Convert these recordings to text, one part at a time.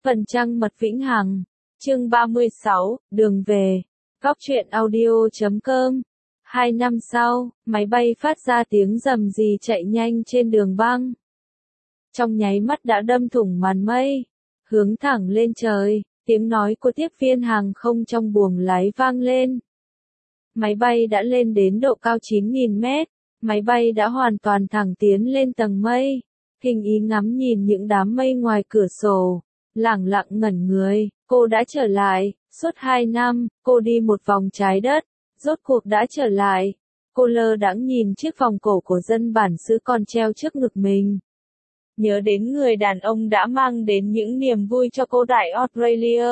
Phần trăng mật vĩnh hằng. Chương 36, đường về. Góc truyện audio.com. 2 năm sau, máy bay phát ra tiếng rầm rì chạy nhanh trên đường băng. Trong nháy mắt đã đâm thủng màn mây, hướng thẳng lên trời, tiếng nói của tiếp viên hàng không trong buồng lái vang lên. Máy bay đã lên đến độ cao 9.000 mét, máy bay đã hoàn toàn thẳng tiến lên tầng mây. Hình ý ngắm nhìn những đám mây ngoài cửa sổ, lẳng lặng ngẩn người, cô đã trở lại, suốt 2 năm, cô đi một vòng trái đất, rốt cuộc đã trở lại. Cô lơ đãng nhìn chiếc vòng cổ của dân bản xứ còn treo trước ngực mình. Nhớ đến người đàn ông đã mang đến những niềm vui cho cô tại Australia.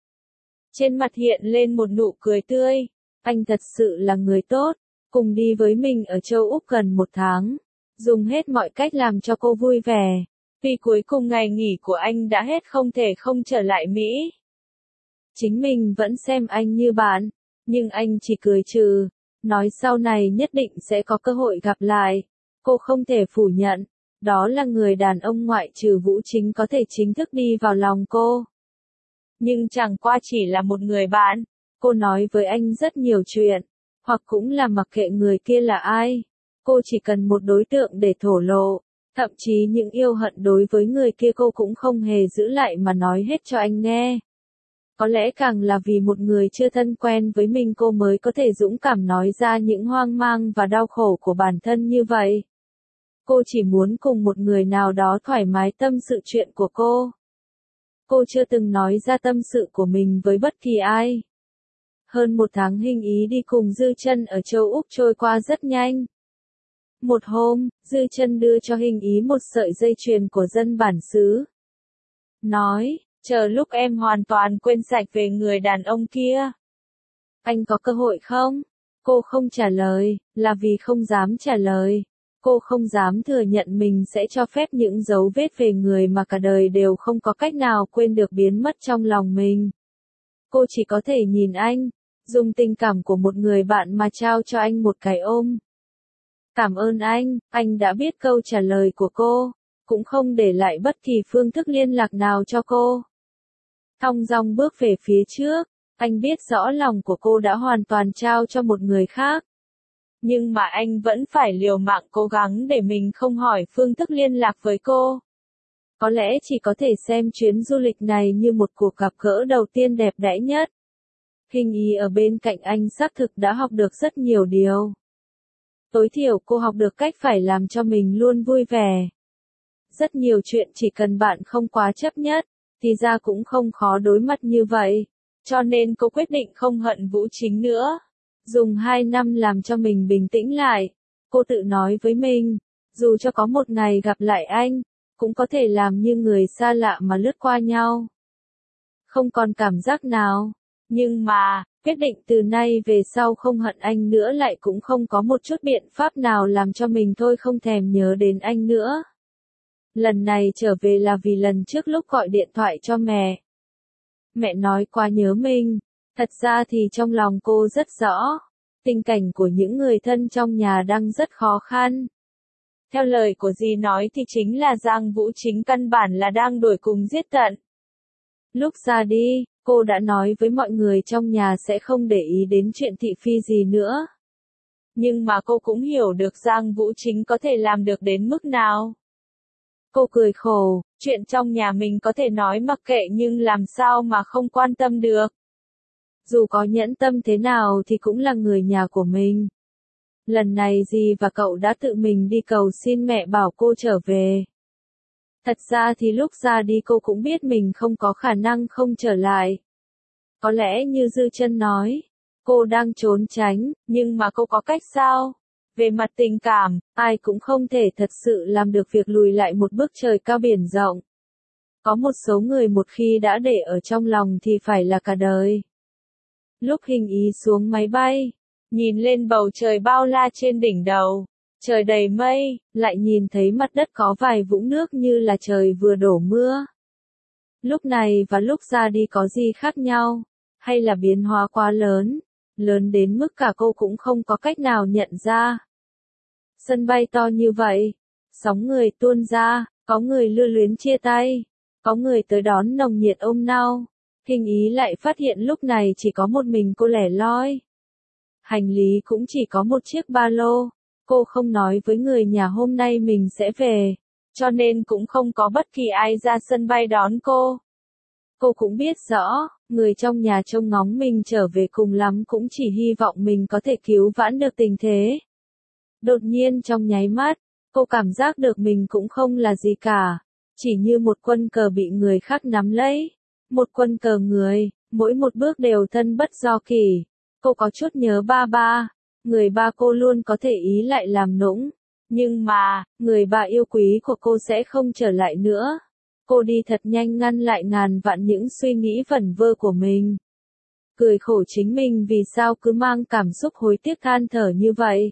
Trên mặt hiện lên một nụ cười tươi, anh thật sự là người tốt, cùng đi với mình ở châu Úc gần 1 tháng. Dùng hết mọi cách làm cho cô vui vẻ. Vì cuối cùng ngày nghỉ của anh đã hết không thể không trở lại Mỹ. Chính mình vẫn xem anh như bạn, nhưng anh chỉ cười trừ, nói sau này nhất định sẽ có cơ hội gặp lại. Cô không thể phủ nhận, đó là người đàn ông ngoại trừ Vũ Chính có thể chính thức đi vào lòng cô. Nhưng chẳng qua chỉ là một người bạn, cô nói với anh rất nhiều chuyện, hoặc cũng là mặc kệ người kia là ai. Cô chỉ cần một đối tượng để thổ lộ, thậm chí những yêu hận đối với người kia cô cũng không hề giữ lại mà nói hết cho anh nghe. Có lẽ càng là vì một người chưa thân quen với mình cô mới có thể dũng cảm nói ra những hoang mang và đau khổ của bản thân như vậy. Cô chỉ muốn cùng một người nào đó thoải mái tâm sự chuyện của cô. Cô chưa từng nói ra tâm sự của mình với bất kỳ ai. Hơn 1 tháng Hình Ý đi cùng Dư Chân ở châu Úc trôi qua rất nhanh. Một hôm, Dư Chân đưa cho Hình Ý một sợi dây chuyền của dân bản xứ. Nói, chờ lúc em hoàn toàn quên sạch về người đàn ông kia. Anh có cơ hội không? Cô không trả lời, là vì không dám trả lời. Cô không dám thừa nhận mình sẽ cho phép những dấu vết về người mà cả đời đều không có cách nào quên được biến mất trong lòng mình. Cô chỉ có thể nhìn anh, dùng tình cảm của một người bạn mà trao cho anh một cái ôm. Cảm ơn anh đã biết câu trả lời của cô, cũng không để lại bất kỳ phương thức liên lạc nào cho cô. Thong dong bước về phía trước, anh biết rõ lòng của cô đã hoàn toàn trao cho một người khác. Nhưng mà anh vẫn phải liều mạng cố gắng để mình không hỏi phương thức liên lạc với cô. Có lẽ chỉ có thể xem chuyến du lịch này như một cuộc gặp gỡ đầu tiên đẹp đẽ nhất. Hình Ý ở bên cạnh anh xác thực đã học được rất nhiều điều. Tối thiểu cô học được cách phải làm cho mình luôn vui vẻ. Rất nhiều chuyện chỉ cần bạn không quá chấp nhất, thì ra cũng không khó đối mặt như vậy. Cho nên cô quyết định không hận Vũ Chính nữa. Dùng 2 năm làm cho mình bình tĩnh lại. Cô tự nói với mình, dù cho có một ngày gặp lại anh, cũng có thể làm như người xa lạ mà lướt qua nhau. Không còn cảm giác nào. Nhưng mà, quyết định từ nay về sau không hận anh nữa lại cũng không có một chút biện pháp nào làm cho mình thôi không thèm nhớ đến anh nữa. Lần này trở về là vì lần trước lúc gọi điện thoại cho mẹ. Mẹ nói quá nhớ mình. Thật ra thì trong lòng cô rất rõ, tình cảnh của những người thân trong nhà đang rất khó khăn. Theo lời của dì nói thì chính là Giang Vũ Chính căn bản là đang đuổi cùng giết tận. Lúc ra đi, cô đã nói với mọi người trong nhà sẽ không để ý đến chuyện thị phi gì nữa. Nhưng mà cô cũng hiểu được Giang Vũ Chính có thể làm được đến mức nào. Cô cười khổ, chuyện trong nhà mình có thể nói mặc kệ nhưng làm sao mà không quan tâm được. Dù có nhẫn tâm thế nào thì cũng là người nhà của mình. Lần này dì và cậu đã tự mình đi cầu xin mẹ bảo cô trở về. Thật ra thì lúc ra đi cô cũng biết mình không có khả năng không trở lại. Có lẽ như Dư Chân nói, cô đang trốn tránh, nhưng mà cô có cách sao? Về mặt tình cảm, ai cũng không thể thật sự làm được việc lùi lại một bước trời cao biển rộng. Có một số người một khi đã để ở trong lòng thì phải là cả đời. Lúc Hình Ý xuống máy bay, nhìn lên bầu trời bao la trên đỉnh đầu, trời đầy mây, lại nhìn thấy mặt đất có vài vũng nước như là trời vừa đổ mưa. Lúc này và lúc ra đi có gì khác nhau, hay là biến hóa quá lớn, lớn đến mức cả cô cũng không có cách nào nhận ra. Sân bay to như vậy, sóng người tuôn ra, có người lưu luyến chia tay, Có người tới đón nồng nhiệt ôm nao. Hình ý lại phát hiện lúc này chỉ có một mình cô lẻ loi. Hành lý cũng chỉ có một chiếc ba lô. Cô không nói với người nhà hôm nay mình sẽ về, cho nên cũng không có bất kỳ ai ra sân bay đón cô. Cô cũng biết rõ, người trong nhà trông ngóng mình trở về cùng lắm cũng chỉ hy vọng mình có thể cứu vãn được tình thế. Đột nhiên trong nháy mắt, cô cảm giác được mình cũng không là gì cả, chỉ như một quân cờ bị người khác nắm lấy. Một quân cờ người, mỗi một bước đều thân bất do kỷ. Cô có chút nhớ ba ba, người ba cô luôn có thể ý lại làm nũng. Nhưng mà, người ba yêu quý của cô sẽ không trở lại nữa. Cô đi thật nhanh ngăn lại ngàn vạn những suy nghĩ vẩn vơ của mình. Cười khổ chính mình vì sao cứ mang cảm xúc hối tiếc than thở như vậy.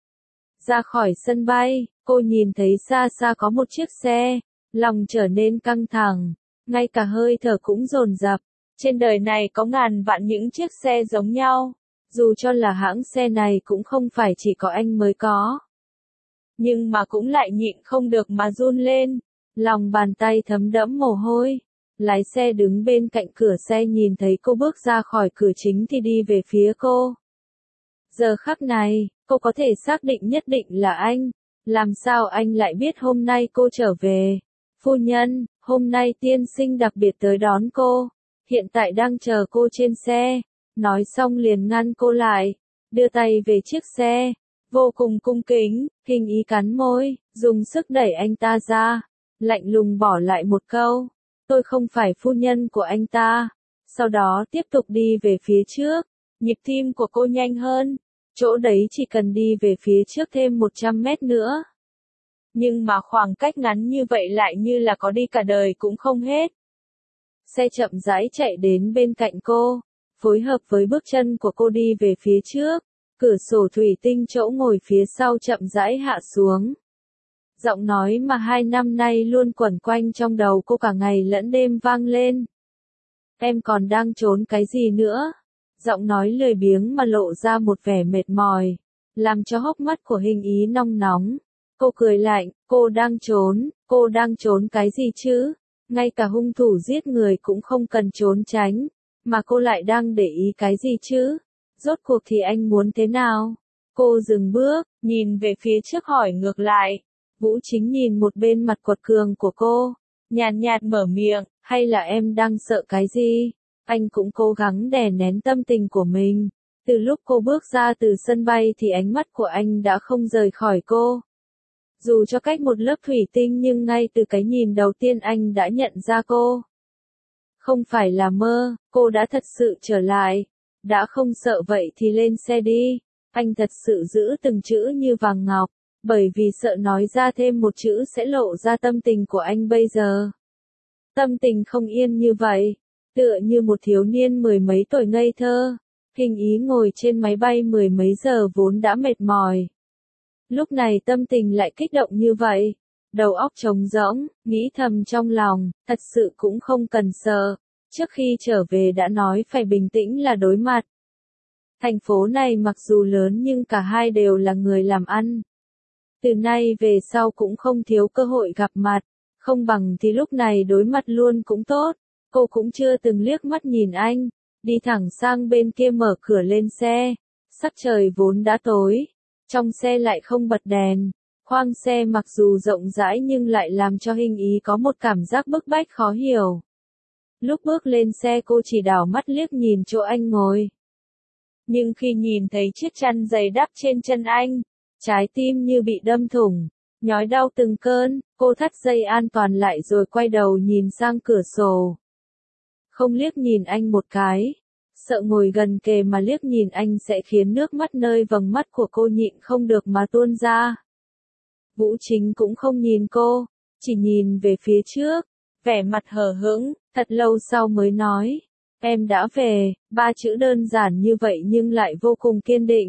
Ra khỏi sân bay, cô nhìn thấy xa xa có một chiếc xe, lòng trở nên căng thẳng, ngay cả hơi thở cũng dồn dập. Trên đời này có ngàn vạn những chiếc xe giống nhau, dù cho là hãng xe này cũng không phải chỉ có anh mới có. Nhưng mà cũng lại nhịn không được mà run lên, lòng bàn tay thấm đẫm mồ hôi. Lái xe đứng bên cạnh cửa xe nhìn thấy cô bước ra khỏi cửa chính thì đi về phía cô. Giờ khắc này, cô có thể xác định nhất định là anh. Làm sao anh lại biết hôm nay cô trở về? Phu nhân, hôm nay tiên sinh đặc biệt tới đón cô. Hiện tại đang chờ cô trên xe. Nói xong liền ngăn cô lại, đưa tay về chiếc xe. Vô cùng cung kính, Hình ý cắn môi, dùng sức đẩy anh ta ra. Lạnh lùng bỏ lại một câu. Tôi không phải phu nhân của anh ta. Sau đó tiếp tục đi về phía trước. Nhịp tim của cô nhanh hơn. Chỗ đấy chỉ cần đi về phía trước thêm 100 mét nữa. Nhưng mà khoảng cách ngắn như vậy lại như là có đi cả đời cũng không hết. Xe chậm rãi chạy đến bên cạnh cô, phối hợp với bước chân của cô đi về phía trước. Cửa sổ thủy tinh chỗ ngồi phía sau chậm rãi hạ xuống. Giọng nói mà 2 năm nay luôn quẩn quanh trong đầu cô cả ngày lẫn đêm vang lên. Em còn đang trốn cái gì nữa? Giọng nói lười biếng mà lộ ra một vẻ mệt mỏi, làm cho hốc mắt của Hình ý nong nóng. Cô cười lạnh, cô đang trốn cái gì chứ? Ngay cả hung thủ giết người cũng không cần trốn tránh, mà cô lại đang để ý cái gì chứ? Rốt cuộc thì anh muốn thế nào? Cô dừng bước, nhìn về phía trước hỏi ngược lại. Vũ Chính nhìn một bên mặt quật cường của cô, nhàn nhạt mở miệng, hay là em đang sợ cái gì? Anh cũng cố gắng đè nén tâm tình của mình. Từ lúc cô bước ra từ sân bay thì ánh mắt của anh đã không rời khỏi cô. Dù cho cách một lớp thủy tinh nhưng ngay từ cái nhìn đầu tiên anh đã nhận ra cô. Không phải là mơ, cô đã thật sự trở lại. Đã không sợ vậy thì lên xe đi. Anh thật sự giữ từng chữ như vàng ngọc, bởi vì sợ nói ra thêm một chữ sẽ lộ ra tâm tình của anh bây giờ. Tâm tình không yên như vậy, tựa như một thiếu niên 10 mấy tuổi ngây thơ. Hình ý ngồi trên máy bay 10 mấy giờ vốn đã mệt mỏi. Lúc này tâm tình lại kích động như vậy. Đầu óc trống rỗng, nghĩ thầm trong lòng, thật sự cũng không cần sợ. Trước khi trở về đã nói phải bình tĩnh là đối mặt. Thành phố này mặc dù lớn nhưng cả hai đều là người làm ăn. Từ nay về sau cũng không thiếu cơ hội gặp mặt. Không bằng thì lúc này đối mặt luôn cũng tốt. Cô cũng chưa từng liếc mắt nhìn anh. Đi thẳng sang bên kia mở cửa lên xe. Sắc trời vốn đã tối. Trong xe lại không bật đèn. Khoang xe mặc dù rộng rãi nhưng lại làm cho Hình ý có một cảm giác bức bách khó hiểu. Lúc bước lên xe cô chỉ đảo mắt liếc nhìn chỗ anh ngồi. Nhưng khi nhìn thấy chiếc chăn dày đắp trên chân anh, trái tim như bị đâm thủng, nhói đau từng cơn, cô thắt dây an toàn lại rồi quay đầu nhìn sang cửa sổ. Không liếc nhìn anh một cái, sợ ngồi gần kề mà liếc nhìn anh sẽ khiến nước mắt nơi vầng mắt của cô nhịn không được mà tuôn ra. Vũ Chính cũng không nhìn cô, chỉ nhìn về phía trước, vẻ mặt hờ hững, thật lâu sau mới nói, em đã về, 3 chữ đơn giản như vậy nhưng lại vô cùng kiên định.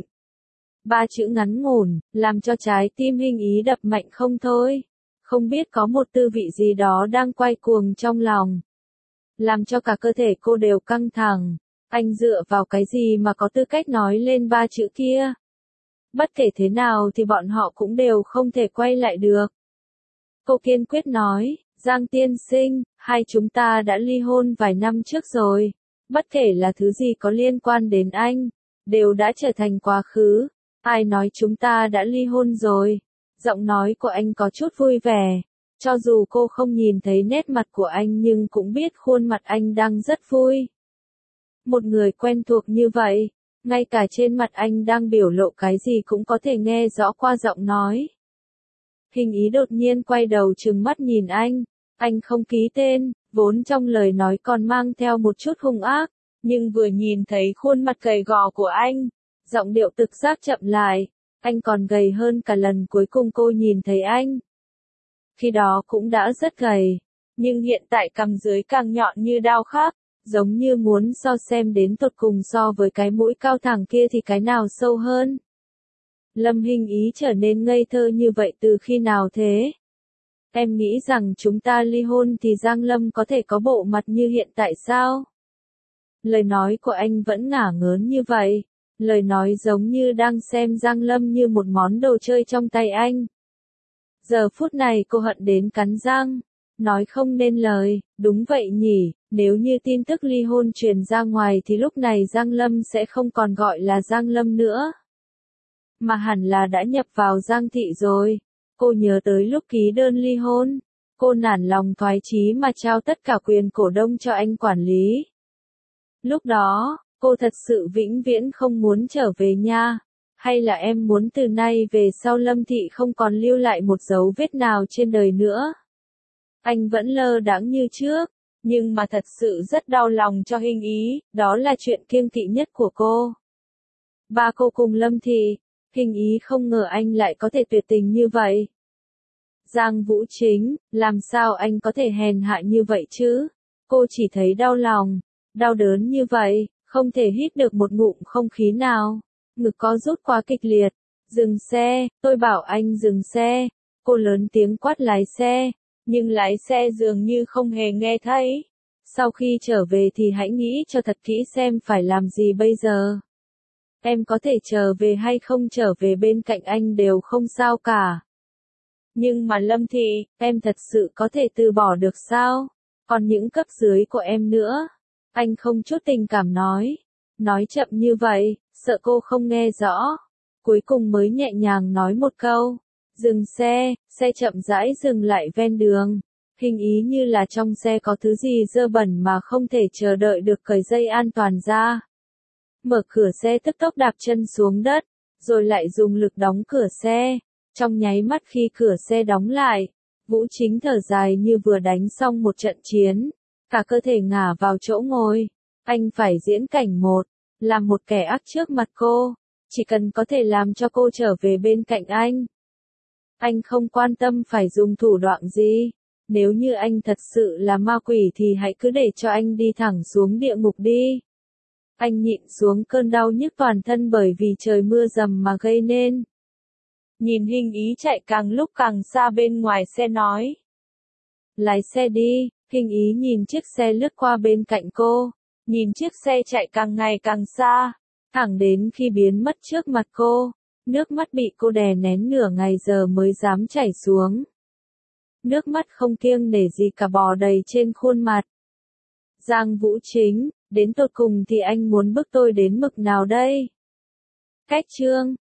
3 chữ ngắn ngủn, làm cho trái tim Hình ý đập mạnh không thôi. Không biết có một tư vị gì đó đang quay cuồng trong lòng. Làm cho cả cơ thể cô đều căng thẳng. Anh dựa vào cái gì mà có tư cách nói lên 3 chữ kia? Bất kể thế nào thì bọn họ cũng đều không thể quay lại được. Cô kiên quyết nói, Giang tiên sinh, hai chúng ta đã ly hôn vài năm trước rồi. Bất kể là thứ gì có liên quan đến anh, đều đã trở thành quá khứ. Ai nói chúng ta đã ly hôn rồi? Giọng nói của anh có chút vui vẻ. Cho dù cô không nhìn thấy nét mặt của anh nhưng cũng biết khuôn mặt anh đang rất vui. Một người quen thuộc như vậy, ngay cả trên mặt anh đang biểu lộ cái gì cũng có thể nghe rõ qua giọng nói. Hình ý đột nhiên quay đầu trừng mắt nhìn anh không ký tên, vốn trong lời nói còn mang theo một chút hung ác, nhưng vừa nhìn thấy khuôn mặt gầy gò của anh, giọng điệu thực giác chậm lại, anh còn gầy hơn cả lần cuối cùng cô nhìn thấy anh. Khi đó cũng đã rất gầy, nhưng hiện tại cằm dưới càng nhọn như đao khắc, giống như muốn so xem đến tột cùng so với cái mũi cao thẳng kia thì cái nào sâu hơn. Lâm Hinh Ý trở nên ngây thơ như vậy từ khi nào thế? Em nghĩ rằng chúng ta ly hôn thì Giang Lâm có thể có bộ mặt như hiện tại sao? Lời nói của anh vẫn ngả ngớn như vậy, lời nói giống như đang xem Giang Lâm như một món đồ chơi trong tay anh. Giờ phút này cô hận đến cắn răng, nói không nên lời, đúng vậy nhỉ, nếu như tin tức ly hôn truyền ra ngoài thì lúc này Giang Lâm sẽ không còn gọi là Giang Lâm nữa, mà hẳn là đã nhập vào Giang Thị rồi. Cô nhớ tới lúc ký đơn ly hôn, cô nản lòng thoái chí mà trao tất cả quyền cổ đông cho anh quản lý. Lúc đó, cô thật sự vĩnh viễn không muốn trở về nha. Hay là em muốn từ nay về sau Lâm Thị không còn lưu lại một dấu vết nào trên đời nữa? Anh vẫn lơ đãng như trước, nhưng mà thật sự rất đau lòng cho Hinh Ý, đó là chuyện kiêng kỵ nhất của cô. Ba cô cùng Lâm Thị, Hinh Ý không ngờ anh lại có thể tuyệt tình như vậy. Giang Vũ Chính, làm sao anh có thể hèn hạ như vậy chứ? Cô chỉ thấy đau lòng, đau đớn như vậy, không thể hít được một ngụm không khí nào. Ngực có rút quá kịch liệt. Dừng xe, tôi bảo anh dừng xe. Cô lớn tiếng quát lái xe, nhưng lái xe dường như không hề nghe thấy. Sau khi trở về thì hãy nghĩ cho thật kỹ xem phải làm gì bây giờ. Em có thể trở về hay không trở về bên cạnh anh đều không sao cả. Nhưng mà Lâm Thị, em thật sự có thể từ bỏ được sao? Còn những cấp dưới của em nữa. Anh không chút tình cảm nói chậm như vậy, sợ cô không nghe rõ. Cuối cùng mới nhẹ nhàng nói một câu. Dừng xe, xe chậm rãi dừng lại ven đường. Hình ý như là trong xe có thứ gì dơ bẩn mà không thể chờ đợi được cởi dây an toàn ra. Mở cửa xe tức tốc đạp chân xuống đất, rồi lại dùng lực đóng cửa xe. Trong nháy mắt khi cửa xe đóng lại, Vũ Chính thở dài như vừa đánh xong một trận chiến. Cả cơ thể ngả vào chỗ ngồi. Anh phải diễn cảnh một, làm một kẻ ác trước mặt cô. Chỉ cần có thể làm cho cô trở về bên cạnh anh. Anh không quan tâm phải dùng thủ đoạn gì. Nếu như anh thật sự là ma quỷ thì hãy cứ để cho anh đi thẳng xuống địa ngục đi. Anh nhịn xuống cơn đau nhức toàn thân bởi vì trời mưa dầm mà gây nên. Nhìn Hinh Ý chạy càng lúc càng xa bên ngoài xe nói. Lái xe đi. Hinh Ý nhìn chiếc xe lướt qua bên cạnh cô. Nhìn chiếc xe chạy càng ngày càng xa. Thẳng đến khi biến mất trước mặt cô. Nước mắt bị cô đè nén nửa ngày giờ mới dám chảy xuống. Nước mắt không kiêng nể gì cả bò đầy trên khuôn mặt. Giang Vũ Chính, đến tột cùng thì anh muốn bức tôi đến mực nào đây? Cách chương